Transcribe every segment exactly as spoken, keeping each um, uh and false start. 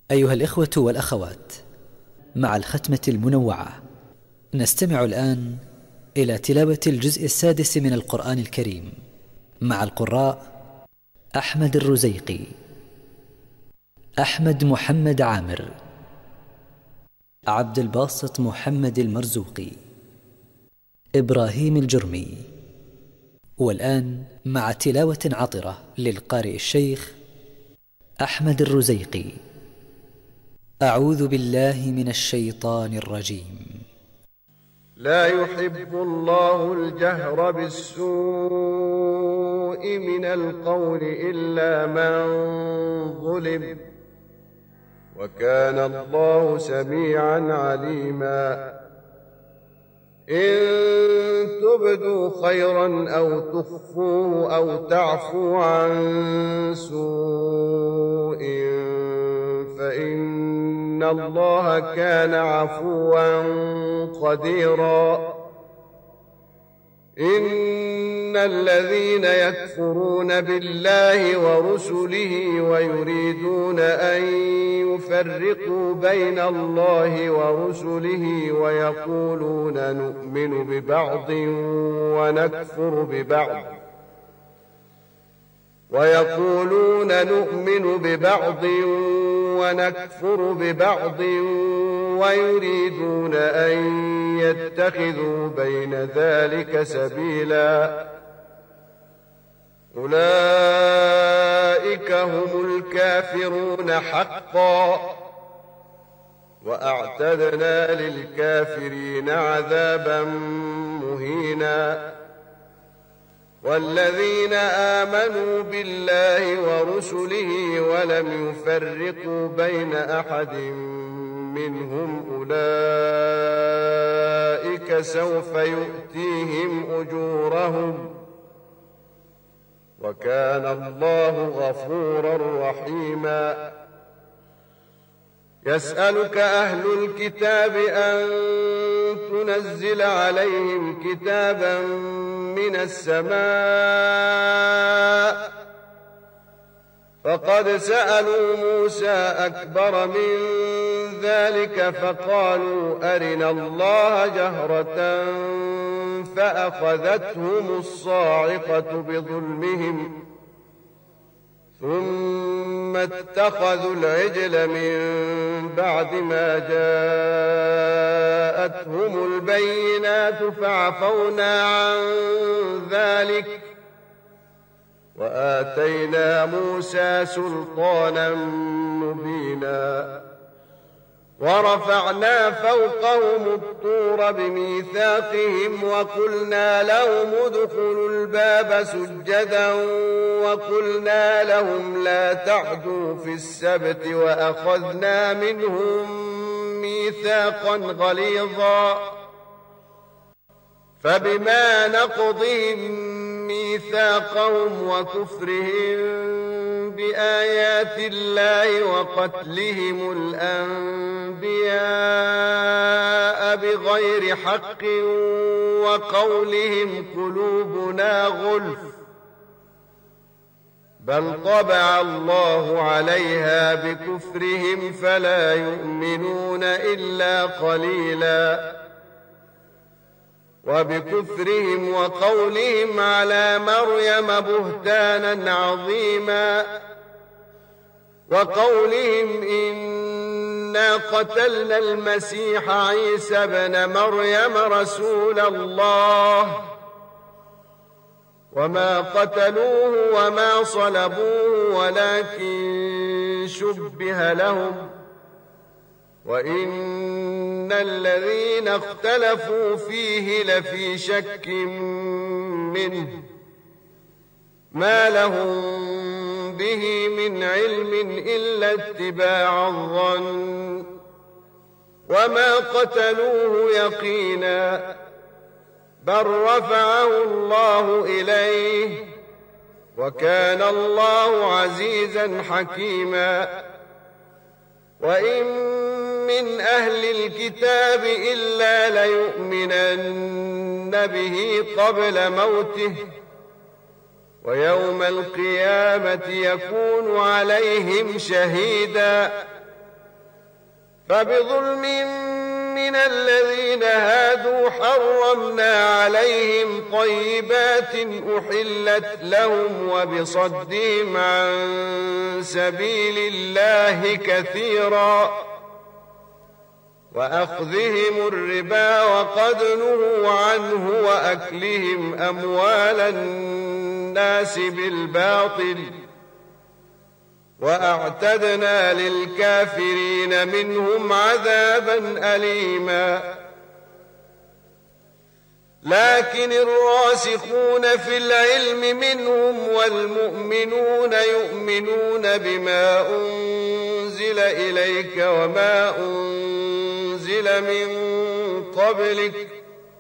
أيها الإخوة والأخوات، مع الختمة المنوعة نستمع الآن إلى تلاوة الجزء السادس من القرآن الكريم مع القراء أحمد الرزيقي، أحمد محمد عامر، عبد الباسط محمد المرزوقي، إبراهيم الجرمي. والآن مع تلاوة عطرة للقارئ الشيخ أحمد الرزيقي. أعوذ بالله من الشيطان الرجيم. لا يحب الله الجهر بالسوء من القول إلا من ظلم، وكان الله سميعا عليما. إن تبدوا خيرا أو تخفوه أو تعفو عن سوء فإن الله كان عفوا قديرا. إن الذين يكفرون بالله ورسله ويريدون أن يفرقوا بين الله ورسله ويقولون نؤمن ببعض ونكفر ببعض ويقولون نؤمن ببعض ونكفر ببعض ويريدون أن يتخذوا بين ذلك سبيلا، أولئك هم الكافرون حقا، وأعتدنا للكافرين عذابا مهينا. والذين آمنوا بالله ورسله ولم يفرقوا بين أحد منهم أولئك سوف يؤتيهم أجورهم، وكان الله غفورا رحيما. يسألك أهل الكتاب أن تنزل عليهم كتابا من السماء، فقد سألوا موسى أكبر من ذلك فقالوا أرنا الله جهرة فأخذتهم الصاعقة بظلمهم، ثم اتخذوا العجل من بعد ما جاءتهم البينات فعفونا عن ذلك وآتينا موسى سلطانا مبينا. ورفعنا فوقهم الطور بميثاقهم وقلنا لهم ادخلوا الباب سجدا وقلنا لهم لا تعدوا في السبت وأخذنا منهم ميثاقا غليظا. فبما نقضهم ميثاقهم وكفرهم بآيات الله وقتلهم الأنبياء بغير حق وقولهم قلوبنا غلف، بل طبع الله عليها بكفرهم فلا يؤمنون إلا قليلا. وبكفرهم وقولهم على مريم بهتانا عظيما، وقولهم إنا قتلنا المسيح عيسى بن مريم رسول الله وما قتلوه وما صلبوه ولكن شبه لهم، وإن الذين اختلفوا فيه لفي شك منه ما لهم به من علم إلا اتباع الظن، وما قتلوه يقينا، بل رفعه الله إليه، وكان الله عزيزا حكيما. وإن من أهل الكتاب إلا ليؤمنن به قبل موته، ويوم القيامة يكون عليهم شهيدا. فبظلم من الذين هادوا حرمنا عليهم طيبات أحلت لهم وبصدهم عن سبيل الله كثيرا وأخذهم الربا وقد نهوا عنه وأكلهم أموال الناس بالباطل وأعتدنا للكافرين منهم عذابا أليما لكن الراسخون في العلم منهم والمؤمنون يؤمنون بما أنزل إليك وما أنزل من قبلك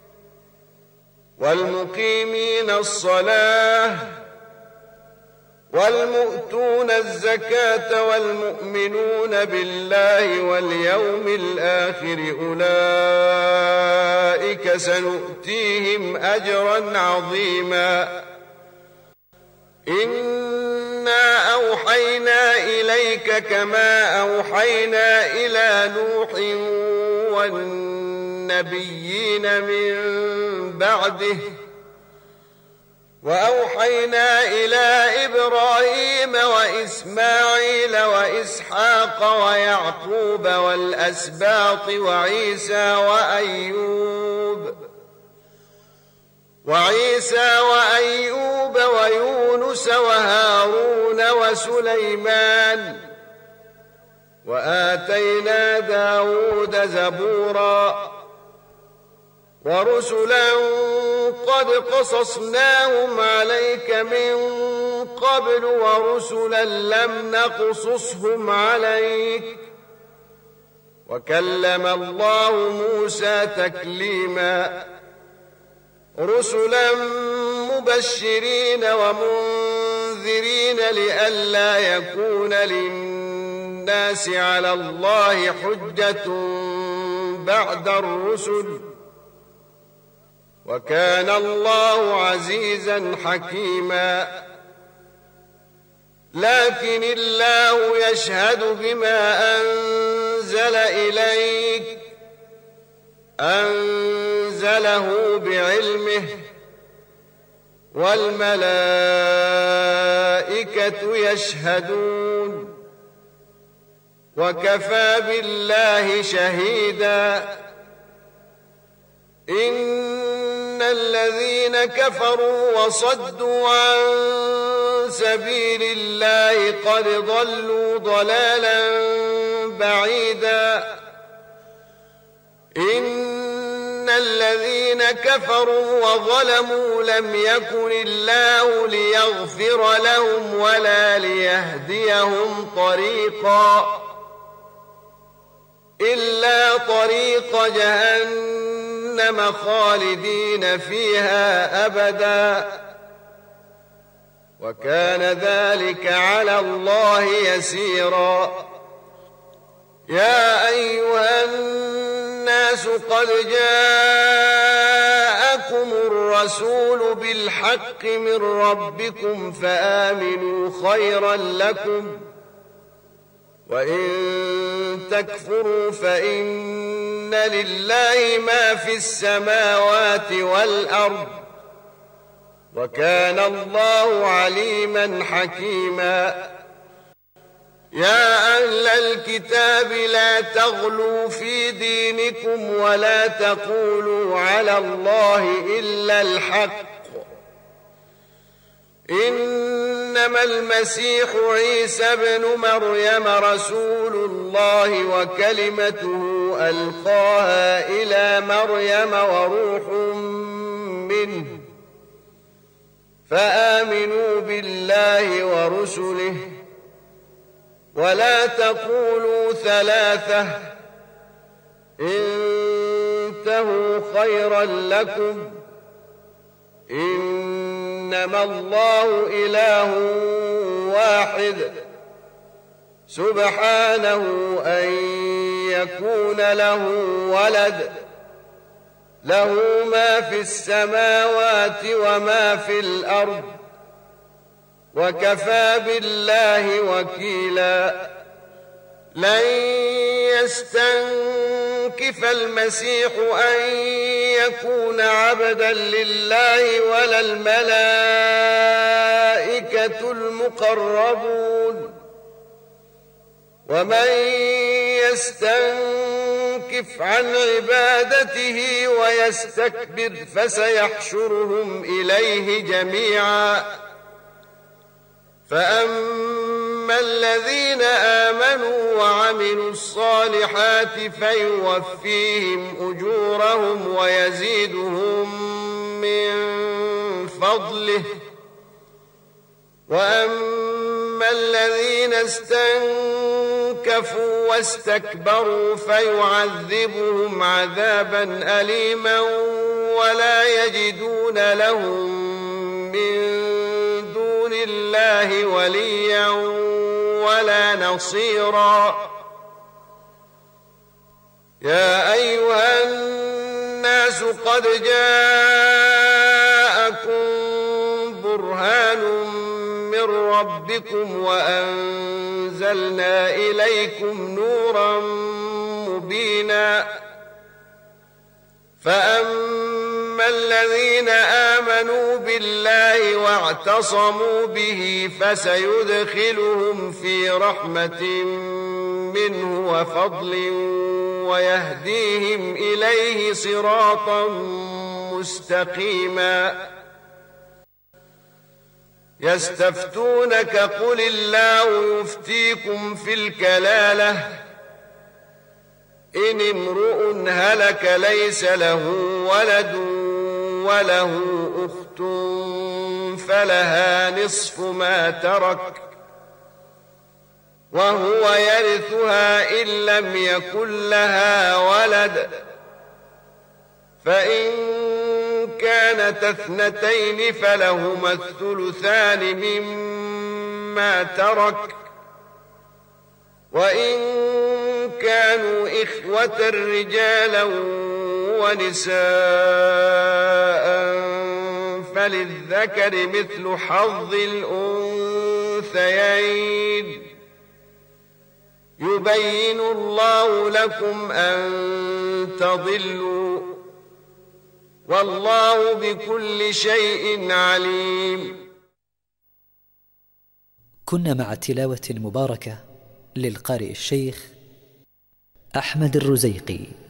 والمقيمين الصلاة والمؤتون الزكاة والمؤمنون بالله واليوم الآخر أولئك سنؤتيهم أجرا عظيما إنا أوحينا إليك كما أوحينا إلى نوح والنبيين من بعده وأوحينا إلى إبراهيم وإسماعيل وإسحاق ويعقوب والأسباط وعيسى وأيوب وعيسى وأيوب ويونس وهارون وسليمان وآتينا داود زبورا ورسلا قد قصصناهم عليك من قبل ورسلا لم نقصصهم عليك وكلم الله موسى تكليما رسلا مبشرين ومنذرين لئلا يكون للناس على الله حجة بعد الرسل وكان الله عزيزا حكيما لكن الله يشهد بما أنزل إليك أنزله بعلمه والملائكة يشهدون وكفى بالله شهيدا إن الذين كفروا وصدوا عن سبيل الله قد ضلوا ضلالا بعيدا إن الذين كفروا وظلموا لم يكن الله ليغفر لهم ولا ليهديهم طريقا إلا طريق جهنم خالدين فيها أبدا وكان ذلك على الله يسيرا يا أيها الناس قد جاءكم الرسول بالحق من ربكم فآمنوا خيرا لكم وإن تكفروا فإن لله ما في السماوات والأرض وكان الله عليما حكيما يا أهل الكتاب لا تغلوا في دينكم ولا تقولوا على الله إلا الحق إنما المسيح عيسى ابن مريم رسول الله وكلمته ألقاها إلى مريم وروح منه فآمنوا بالله ورسله ولا تقولوا ثلاثة انتهوا خيرا لكم إنما الله إله واحد سبحانه أن يكون له ولد له ما في السماوات وما في الأرض وكفى بالله وكيلا لن يستنكف المسيح أن يكون عبدا لله ولا الملائكة المقربون ومن يستنكف عن عبادته ويستكبر فسيحشرهم إليه جميعا فأما الذين آمنوا وعملوا الصالحات فيوفيهم أجورهم ويزيدهم من فضله وأما الذين استنكفوا واستكبروا فيعذبهم عذابا أليما ولا يجدون لهم من دون الله وليا ولا نصيرا يا أيها الناس قد جاءكم برهان من ربكم وأنزلنا إليكم نورا مبينا فأما الذين آمنوا بالله واعتصموا به فسيدخلهم في رحمة منه وفضل ويهديهم إليه صراطا مستقيما يستفتونك قل الله يفتيكم في الكلالة إن امرؤ هلك ليس له ولد وله أخت فلها نصف ما ترك وهو يرثها إن لم يكن لها ولد فإن كانت اثنتين فلهما الثلثان مما ترك وإن كانوا إخوة رجالا ونساء فللذكر مثل حظ الأنثيين يبين الله لكم أن تضلوا والله بكل شيء عليم. كنا مع تلاوة مباركة للقارئ الشيخ أحمد الرزيقي.